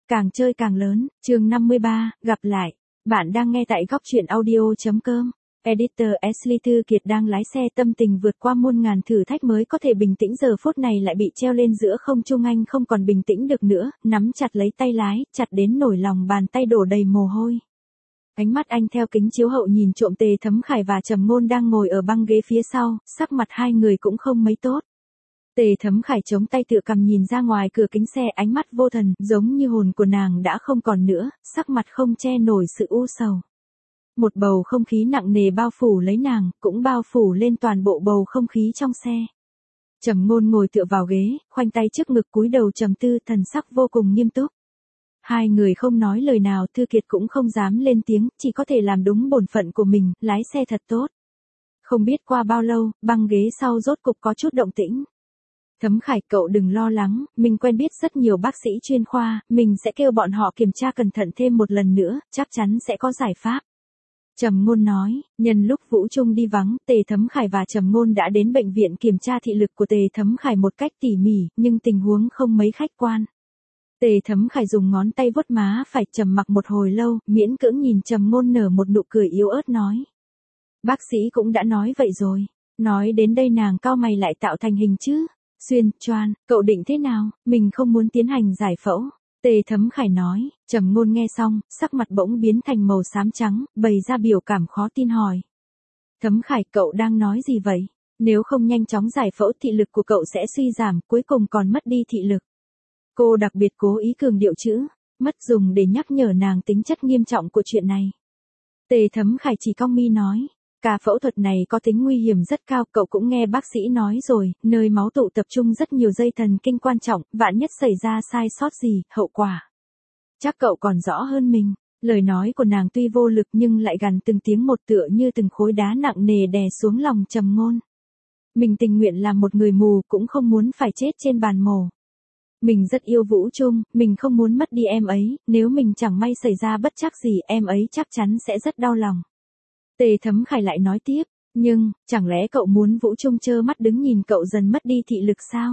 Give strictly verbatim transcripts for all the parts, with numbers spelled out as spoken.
càng chơi càng lớn, chương năm mươi ba, gặp lại. Bạn đang nghe tại góc truyện audio.com. Editor Ashley Thư Kiệt đang lái xe tâm tình vượt qua muôn ngàn thử thách mới có thể bình tĩnh, giờ phút này lại bị treo lên giữa không trung, anh không còn bình tĩnh được nữa, nắm chặt lấy tay lái, chặt đến nổi lòng bàn tay đổ đầy mồ hôi. Ánh mắt anh theo kính chiếu hậu nhìn trộm Tề Thấm Khải và Trầm Ngôn đang ngồi ở băng ghế phía sau, sắc mặt hai người cũng không mấy tốt. Tề Thấm Khải chống tay tựa cằm nhìn ra ngoài cửa kính xe, ánh mắt vô thần, giống như hồn của nàng đã không còn nữa, sắc mặt không che nổi sự u sầu. Một bầu không khí nặng nề bao phủ lấy nàng, cũng bao phủ lên toàn bộ bầu không khí trong xe. Trầm Ngôn ngồi tựa vào ghế, khoanh tay trước ngực cúi đầu trầm tư, thần sắc vô cùng nghiêm túc. Hai người không nói lời nào, Thư Kiệt cũng không dám lên tiếng, chỉ có thể làm đúng bổn phận của mình, lái xe thật tốt. Không biết qua bao lâu, băng ghế sau rốt cục có chút động tĩnh. Thấm Khải, cậu đừng lo lắng, mình quen biết rất nhiều bác sĩ chuyên khoa, mình sẽ kêu bọn họ kiểm tra cẩn thận thêm một lần nữa, chắc chắn sẽ có giải pháp. Trầm Ngôn nói, nhân lúc Vũ Trung đi vắng, Tề Thấm Khải và Trầm Ngôn đã đến bệnh viện kiểm tra thị lực của Tề Thấm Khải một cách tỉ mỉ, nhưng tình huống không mấy khách quan. Tề Thấm Khải dùng ngón tay vuốt má phải, trầm mặc một hồi lâu, miễn cưỡng nhìn Trầm Ngôn nở một nụ cười yếu ớt nói. Bác sĩ cũng đã nói vậy rồi. Nói đến đây nàng cau mày lại, tạo thành hình chữ xuyên choan, cậu định thế nào? Mình không muốn tiến hành giải phẫu. Tề Thấm Khải nói. Trầm Ngôn nghe xong, sắc mặt bỗng biến thành màu xám trắng, bày ra biểu cảm khó tin hỏi. Thấm Khải, cậu đang nói gì vậy? Nếu không nhanh chóng giải phẫu, thị lực của cậu sẽ suy giảm, cuối cùng còn mất đi thị lực. Cô đặc biệt cố ý cường điệu chữ mất dùng để nhắc nhở nàng tính chất nghiêm trọng của chuyện này. Tề Thấm Khải chỉ cong mi nói. Cả phẫu thuật này có tính nguy hiểm rất cao, cậu cũng nghe bác sĩ nói rồi, nơi máu tụ tập trung rất nhiều dây thần kinh quan trọng, vạn nhất xảy ra sai sót gì, hậu quả. Chắc cậu còn rõ hơn mình. Lời nói của nàng tuy vô lực nhưng lại gằn từng tiếng một, tựa như từng khối đá nặng nề đè xuống lòng Trầm Ngôn. Mình tình nguyện làm một người mù cũng không muốn phải chết trên bàn mổ. Mình rất yêu Vũ Trung, mình không muốn mất đi em ấy, nếu mình chẳng may xảy ra bất trắc gì, em ấy chắc chắn sẽ rất đau lòng. Tề Thấm Khải lại nói tiếp, nhưng, chẳng lẽ cậu muốn Vũ Trung trơ mắt đứng nhìn cậu dần mất đi thị lực sao?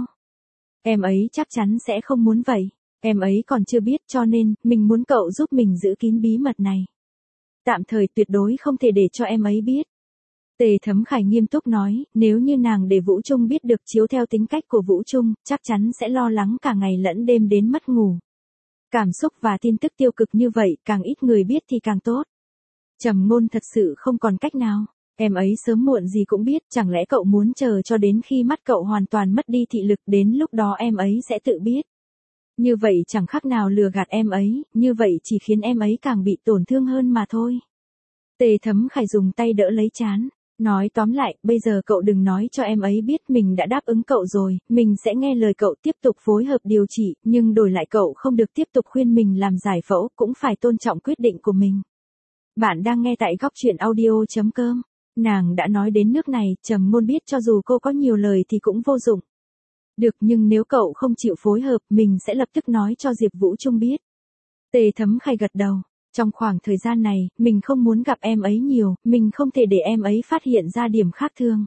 Em ấy chắc chắn sẽ không muốn vậy, em ấy còn chưa biết, cho nên, mình muốn cậu giúp mình giữ kín bí mật này. Tạm thời tuyệt đối không thể để cho em ấy biết. Tề Thấm Khải nghiêm túc nói, nếu như nàng để Vũ Trung biết được, chiếu theo tính cách của Vũ Trung, chắc chắn sẽ lo lắng cả ngày lẫn đêm đến mất ngủ. Cảm xúc và tin tức tiêu cực như vậy, càng ít người biết thì càng tốt. Trầm Ngôn thật sự không còn cách nào, em ấy sớm muộn gì cũng biết, chẳng lẽ cậu muốn chờ cho đến khi mắt cậu hoàn toàn mất đi thị lực, đến lúc đó em ấy sẽ tự biết. Như vậy chẳng khác nào lừa gạt em ấy, như vậy chỉ khiến em ấy càng bị tổn thương hơn mà thôi. Tề Thấm Khải dùng tay đỡ lấy trán, nói tóm lại, bây giờ cậu đừng nói cho em ấy biết mình đã đáp ứng cậu rồi, mình sẽ nghe lời cậu tiếp tục phối hợp điều trị, nhưng đổi lại cậu không được tiếp tục khuyên mình làm giải phẫu, cũng phải tôn trọng quyết định của mình. Bạn đang nghe tại góc truyện audio.com. Nàng đã nói đến nước này, Trầm Ngôn biết cho dù cô có nhiều lời thì cũng vô dụng. Được, nhưng nếu cậu không chịu phối hợp, mình sẽ lập tức nói cho Diệp Vũ Trung biết. Tề Thấm Khải gật đầu. Trong khoảng thời gian này, mình không muốn gặp em ấy nhiều, mình không thể để em ấy phát hiện ra điểm khác thường.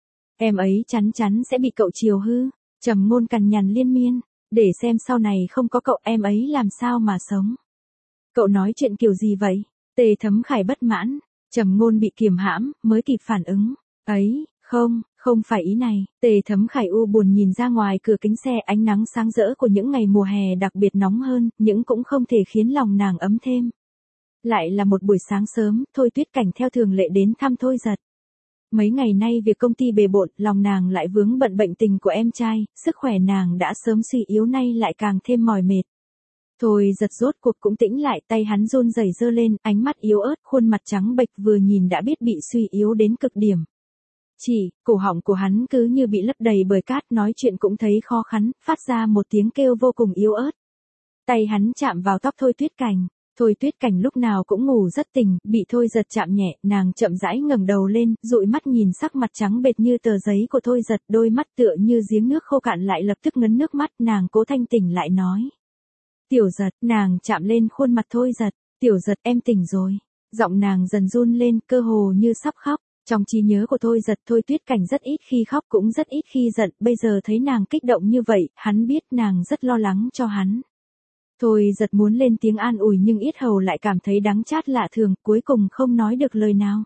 Em ấy chắn chắn sẽ bị cậu chiều hư. Trầm Ngôn cằn nhằn liên miên, để xem sau này không có cậu em ấy làm sao mà sống. Cậu nói chuyện kiểu gì vậy? Tề Thấm Khải bất mãn, Trầm Ngôn bị kiềm hãm, mới kịp phản ứng. Ấy, không, không phải ý này. Tề Thấm Khải u buồn nhìn ra ngoài cửa kính xe, ánh nắng sáng rỡ của những ngày mùa hè đặc biệt nóng hơn, nhưng cũng không thể khiến lòng nàng ấm thêm. Lại là một buổi sáng sớm, Thôi Tuyết Cảnh theo thường lệ đến thăm Thôi Giật. Mấy ngày nay việc công ty bề bộn, lòng nàng lại vướng bận bệnh tình của em trai, sức khỏe nàng đã sớm suy yếu, nay lại càng thêm mỏi mệt. Thôi Giật rốt cuộc cũng tĩnh lại, tay hắn run rẩy giơ lên, ánh mắt yếu ớt, khuôn mặt trắng bệch, vừa nhìn đã biết bị suy yếu đến cực điểm. Chỉ, cổ họng của hắn cứ như bị lấp đầy bởi cát, nói chuyện cũng thấy khó khăn, phát ra một tiếng kêu vô cùng yếu ớt. Tay hắn chạm vào tóc Thôi Tuyết Cảnh. Thôi Tuyết Cảnh lúc nào cũng ngủ rất tỉnh, bị Thôi Giật chạm nhẹ, nàng chậm rãi ngẩng đầu lên, dụi mắt nhìn sắc mặt trắng bệch như tờ giấy của Thôi Giật, đôi mắt tựa như giếng nước khô cạn lại lập tức ngấn nước mắt, nàng cố thanh tỉnh lại nói. Tiểu Giật, nàng chạm lên khuôn mặt Thôi Giật, Tiểu Giật em tỉnh rồi. Giọng nàng dần run lên, cơ hồ như sắp khóc. Trong trí nhớ của Thôi Giật, Thôi Tuyết Cảnh rất ít khi khóc cũng rất ít khi giận, bây giờ thấy nàng kích động như vậy, hắn biết nàng rất lo lắng cho hắn. Thôi giật muốn lên tiếng an ủi nhưng yết hầu lại cảm thấy đắng chát lạ thường, cuối cùng không nói được lời nào.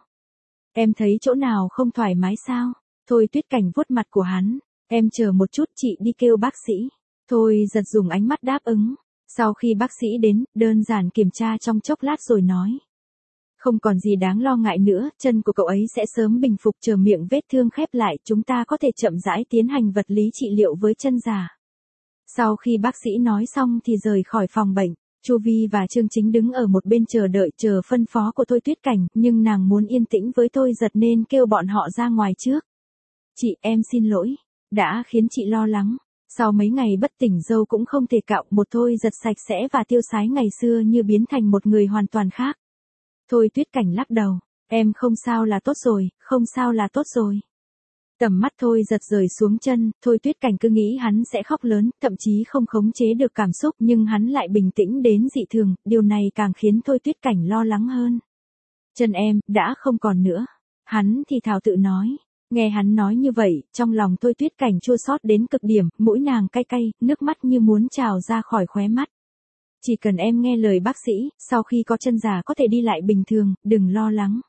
Em thấy chỗ nào không thoải mái sao? Thôi Tuyết Cảnh vuốt mặt của hắn. Em chờ một chút, chị đi kêu bác sĩ. Thôi giật dùng ánh mắt đáp ứng. Sau khi bác sĩ đến, đơn giản kiểm tra trong chốc lát rồi nói. Không còn gì đáng lo ngại nữa, chân của cậu ấy sẽ sớm bình phục, chờ miệng vết thương khép lại, chúng ta có thể chậm rãi tiến hành vật lý trị liệu với chân giả. Sau khi bác sĩ nói xong thì rời khỏi phòng bệnh, Chu Vi và Trương Chính đứng ở một bên chờ đợi, chờ phân phó của Thôi Tuyết Cảnh, nhưng nàng muốn yên tĩnh với Thôi Giật nên kêu bọn họ ra ngoài trước. Chị, em xin lỗi, đã khiến chị lo lắng. Sau mấy ngày bất tỉnh dâu cũng không thể cạo, một Thôi Giật sạch sẽ và tiêu sái ngày xưa như biến thành một người hoàn toàn khác. Thôi Tuyết Cảnh lắc đầu, em không sao là tốt rồi, không sao là tốt rồi. Tầm mắt Thôi Giật rời xuống chân, Thôi Tuyết Cảnh cứ nghĩ hắn sẽ khóc lớn, thậm chí không khống chế được cảm xúc, nhưng hắn lại bình tĩnh đến dị thường, điều này càng khiến Thôi Tuyết Cảnh lo lắng hơn. Chân em, đã không còn nữa. Hắn thì thào tự nói. Nghe hắn nói như vậy, trong lòng Thôi Tuyết Cảnh chua xót đến cực điểm, mũi nàng cay cay, nước mắt như muốn trào ra khỏi khóe mắt. Chỉ cần em nghe lời bác sĩ, sau khi có chân giả có thể đi lại bình thường, đừng lo lắng.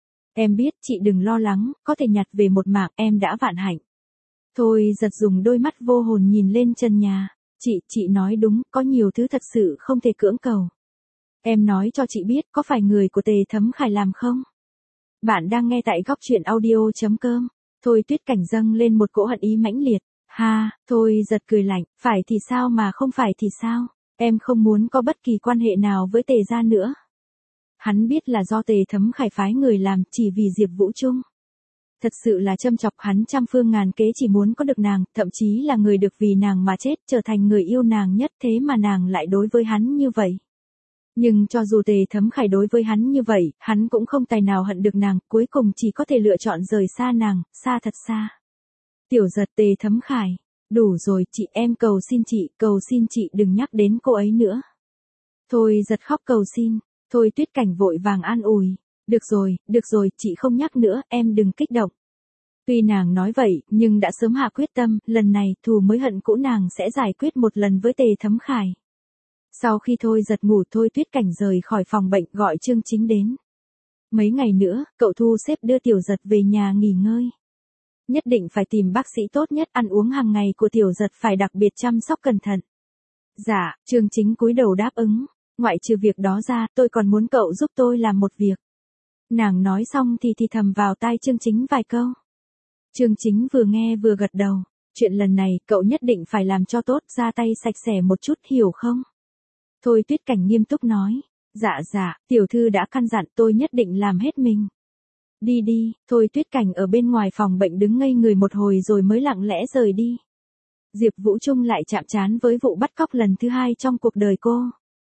Em biết, chị đừng lo lắng, có thể nhặt về một mạng, em đã vạn hạnh. Thôi Giật dùng đôi mắt vô hồn nhìn lên trần nhà. Chị, chị nói đúng, có nhiều thứ thật sự không thể cưỡng cầu. Em nói cho chị biết, có phải người của Tề Thấm Khải làm không? Bạn đang nghe tại góc truyện audio chấm com. Thôi Tuyết Cảnh dâng lên một cỗ hận ý mãnh liệt. Ha, Thôi Giật cười lạnh, phải thì sao mà không phải thì sao? Em không muốn có bất kỳ quan hệ nào với Tề gia nữa. Hắn biết là do Tề Thấm Khải phái người làm, chỉ vì Diệp Vũ Trung. Thật sự là châm chọc, hắn trăm phương ngàn kế chỉ muốn có được nàng, thậm chí là người được vì nàng mà chết, trở thành người yêu nàng nhất, thế mà nàng lại đối với hắn như vậy. Nhưng cho dù Tề Thấm Khải đối với hắn như vậy, hắn cũng không tài nào hận được nàng, cuối cùng chỉ có thể lựa chọn rời xa nàng, xa thật xa. Tiểu Giật, Tề Thấm Khải, đủ rồi, chị, em cầu xin chị, cầu xin chị đừng nhắc đến cô ấy nữa. Thôi Giật khóc cầu xin. Thôi Tuyết Cảnh vội vàng an ủi. Được rồi, được rồi, chị không nhắc nữa, em đừng kích động. Tuy nàng nói vậy, nhưng đã sớm hạ quyết tâm, lần này, thù mới hận cũ nàng sẽ giải quyết một lần với Tề Thấm Khải. Sau khi Thôi Giật ngủ, Thôi Tuyết Cảnh rời khỏi phòng bệnh, gọi Trương Chính đến. Mấy ngày nữa, cậu thu xếp đưa Tiểu Giật về nhà nghỉ ngơi. Nhất định phải tìm bác sĩ tốt nhất, ăn uống hàng ngày của Tiểu Giật phải đặc biệt chăm sóc cẩn thận. Dạ, Trương Chính cúi đầu đáp ứng. Ngoại trừ việc đó ra, tôi còn muốn cậu giúp tôi làm một việc. Nàng nói xong thì thì thầm vào tai Trương Chính vài câu. Trương Chính vừa nghe vừa gật đầu. Chuyện lần này, cậu nhất định phải làm cho tốt, ra tay sạch sẽ một chút, hiểu không? Thôi Tuyết Cảnh nghiêm túc nói. Dạ dạ, tiểu thư đã căn dặn, tôi nhất định làm hết mình. Đi đi, Thôi Tuyết Cảnh ở bên ngoài phòng bệnh đứng ngây người một hồi rồi mới lặng lẽ rời đi. Diệp Vũ Trung lại chạm trán với vụ bắt cóc lần thứ hai trong cuộc đời cô.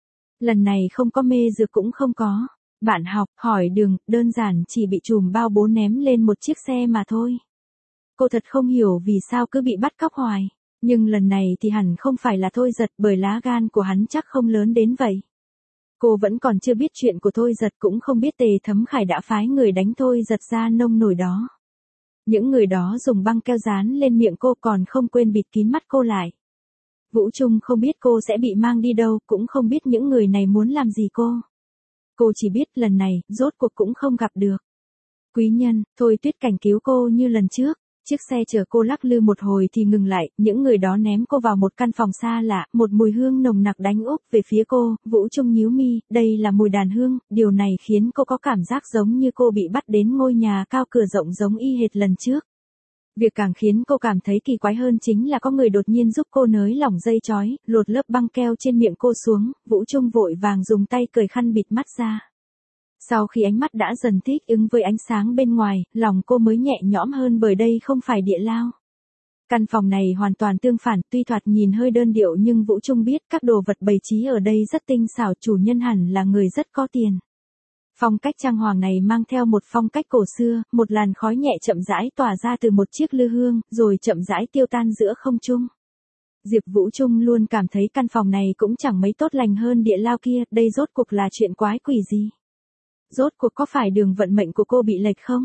Lần này không có mê dược cũng không có. Bạn học, hỏi đường, đơn giản chỉ bị chùm bao bố ném lên một chiếc xe mà thôi. Cô thật không hiểu vì sao cứ bị bắt cóc hoài. Nhưng lần này thì hẳn không phải là Thôi Giật, bởi lá gan của hắn chắc không lớn đến vậy. Cô vẫn còn chưa biết chuyện của Thôi Giật, cũng không biết Tề Thấm Khải đã phái người đánh Thôi Giật ra nông nổi đó. Những người đó dùng băng keo dán lên miệng cô, còn không quên bịt kín mắt cô lại. Vũ Trung không biết cô sẽ bị mang đi đâu, cũng không biết những người này muốn làm gì cô. Cô chỉ biết lần này, rốt cuộc cũng không gặp được. Quý nhân, Thôi Tuyết Cảnh cứu cô như lần trước. Chiếc xe chở cô lắc lư một hồi thì ngừng lại, những người đó ném cô vào một căn phòng xa lạ, một mùi hương nồng nặc đánh úp về phía cô. Vũ Trung nhíu mi, đây là mùi đàn hương, điều này khiến cô có cảm giác giống như cô bị bắt đến ngôi nhà cao cửa rộng giống y hệt lần trước. Việc càng khiến cô cảm thấy kỳ quái hơn chính là có người đột nhiên giúp cô nới lỏng dây chói, lột lớp băng keo trên miệng cô xuống. Vũ Trung vội vàng dùng tay cởi khăn bịt mắt ra. Sau khi ánh mắt đã dần thích ứng với ánh sáng bên ngoài, lòng cô mới nhẹ nhõm hơn, bởi đây không phải địa lao. Căn phòng này hoàn toàn tương phản, tuy thoạt nhìn hơi đơn điệu nhưng Vũ Trung biết các đồ vật bày trí ở đây rất tinh xảo, chủ nhân hẳn là người rất có tiền. Phong cách trang hoàng này mang theo một phong cách cổ xưa, một làn khói nhẹ chậm rãi tỏa ra từ một chiếc lư hương, rồi chậm rãi tiêu tan giữa không trung. Diệp Vũ Trung luôn cảm thấy căn phòng này cũng chẳng mấy tốt lành hơn địa lao kia, đây rốt cuộc là chuyện quái quỷ gì? Rốt cuộc có phải đường vận mệnh của cô bị lệch không?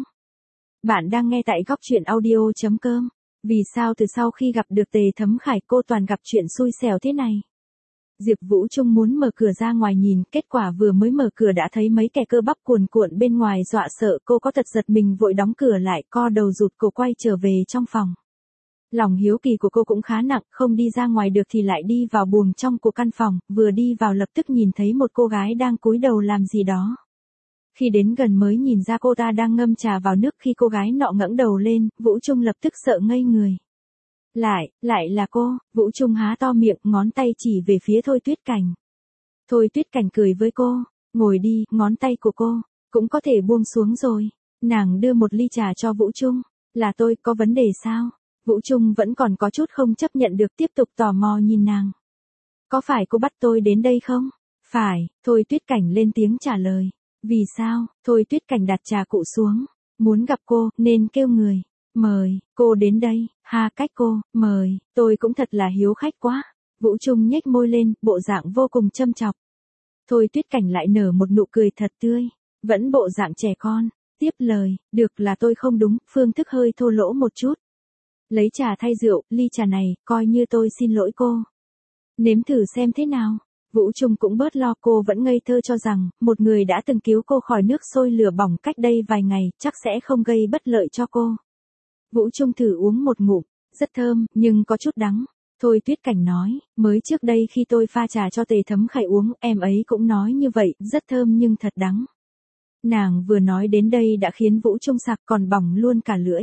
Bạn đang nghe tại góc truyện audio chấm com. Vì sao từ sau khi gặp được Tề Thấm Khải cô toàn gặp chuyện xui xẻo thế này? Diệp Vũ Trung muốn mở cửa ra ngoài nhìn, kết quả vừa mới mở cửa đã thấy mấy kẻ cơ bắp cuồn cuộn bên ngoài dọa sợ cô có tật giật mình vội đóng cửa lại, co đầu rụt cổ quay trở về trong phòng. Lòng hiếu kỳ của cô cũng khá nặng, không đi ra ngoài được thì lại đi vào buồng trong của căn phòng, vừa đi vào lập tức nhìn thấy một cô gái đang cúi đầu làm gì đó. Khi đến gần mới nhìn ra cô ta đang ngâm trà vào nước, khi cô gái nọ ngẩng đầu lên, Vũ Trung lập tức sợ ngây người. Lại, lại là cô, Vũ Trung há to miệng, ngón tay chỉ về phía Thôi Tuyết Cảnh. Thôi Tuyết Cảnh cười với cô, ngồi đi, ngón tay của cô, cũng có thể buông xuống rồi. Nàng đưa một ly trà cho Vũ Trung, là tôi, có vấn đề sao? Vũ Trung vẫn còn có chút không chấp nhận được, tiếp tục tò mò nhìn nàng. Có phải cô bắt tôi đến đây không? Phải, Thôi Tuyết Cảnh lên tiếng trả lời. Vì sao? Thôi Tuyết Cảnh đặt trà cụ xuống. Muốn gặp cô, nên kêu người. Mời, cô đến đây, ha cách cô, mời, tôi cũng thật là hiếu khách quá. Vũ Trung nhếch môi lên, bộ dạng vô cùng châm chọc. Thôi Tuyết Cảnh lại nở một nụ cười thật tươi, vẫn bộ dạng trẻ con, tiếp lời, được là tôi không đúng, phương thức hơi thô lỗ một chút. Lấy trà thay rượu, ly trà này, coi như tôi xin lỗi cô. Nếm thử xem thế nào. Vũ Trung cũng bớt lo, cô vẫn ngây thơ cho rằng, một người đã từng cứu cô khỏi nước sôi lửa bỏng cách đây vài ngày, chắc sẽ không gây bất lợi cho cô. Vũ Trung thử uống một ngụm, rất thơm, nhưng có chút đắng. Thôi Tuyết Cảnh nói, mới trước đây khi tôi pha trà cho Tề Thấm Khải uống, em ấy cũng nói như vậy, rất thơm nhưng thật đắng. Nàng vừa nói đến đây đã khiến Vũ Trung sặc còn bỏng luôn cả lưỡi.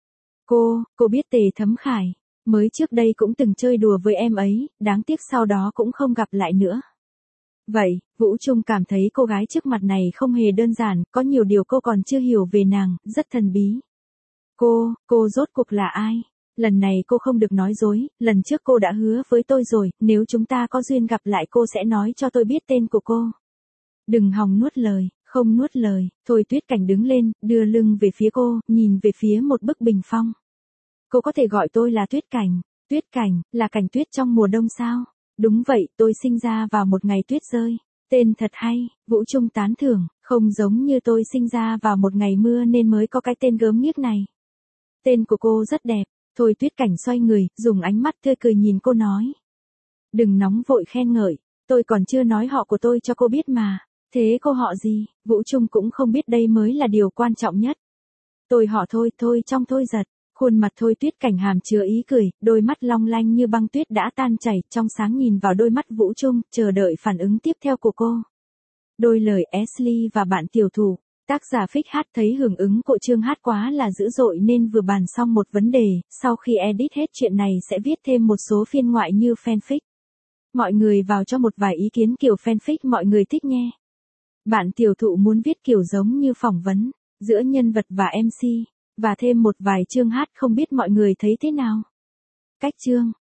Cô, cô biết Tề Thấm Khải, mới trước đây cũng từng chơi đùa với em ấy, đáng tiếc sau đó cũng không gặp lại nữa. Vậy, Vũ Trung cảm thấy cô gái trước mặt này không hề đơn giản, có nhiều điều cô còn chưa hiểu về nàng, rất thần bí. Cô, cô rốt cuộc là ai? Lần này cô không được nói dối, lần trước cô đã hứa với tôi rồi, nếu chúng ta có duyên gặp lại cô sẽ nói cho tôi biết tên của cô. Đừng hòng nuốt lời, không nuốt lời, Thôi Tuyết Cảnh đứng lên, đưa lưng về phía cô, nhìn về phía một bức bình phong. Cô có thể gọi tôi là Tuyết Cảnh, Tuyết Cảnh, là cảnh tuyết trong mùa đông sao? Đúng vậy, tôi sinh ra vào một ngày tuyết rơi. Tên thật hay, Vũ Trung tán thưởng, không giống như tôi sinh ra vào một ngày mưa nên mới có cái tên gớm ghiếc này. Tên của cô rất đẹp. Thôi Tuyết Cảnh xoay người, dùng ánh mắt tươi cười nhìn cô nói. Đừng nóng vội khen ngợi, tôi còn chưa nói họ của tôi cho cô biết mà. Thế cô họ gì? Vũ Trung cũng không biết, đây mới là điều quan trọng nhất. Tôi họ Thôi, Thôi trong Thôi Giật. Khuôn mặt Thôi Tuyết Cảnh hàm chứa ý cười, đôi mắt long lanh như băng tuyết đã tan chảy, trong sáng nhìn vào đôi mắt Vũ Trung, chờ đợi phản ứng tiếp theo của cô. Đôi lời Ashley và bạn tiểu thủ. Tác giả Phích Hát thấy hưởng ứng của chương hát quá là dữ dội nên vừa bàn xong một vấn đề, sau khi edit hết chuyện này sẽ viết thêm một số phiên ngoại như fanfic. Mọi người vào cho một vài ý kiến kiểu fanfic mọi người thích nghe. Bạn tiểu thụ muốn viết kiểu giống như phỏng vấn, giữa nhân vật và em xê, và thêm một vài chương hát, không biết mọi người thấy thế nào. Cách chương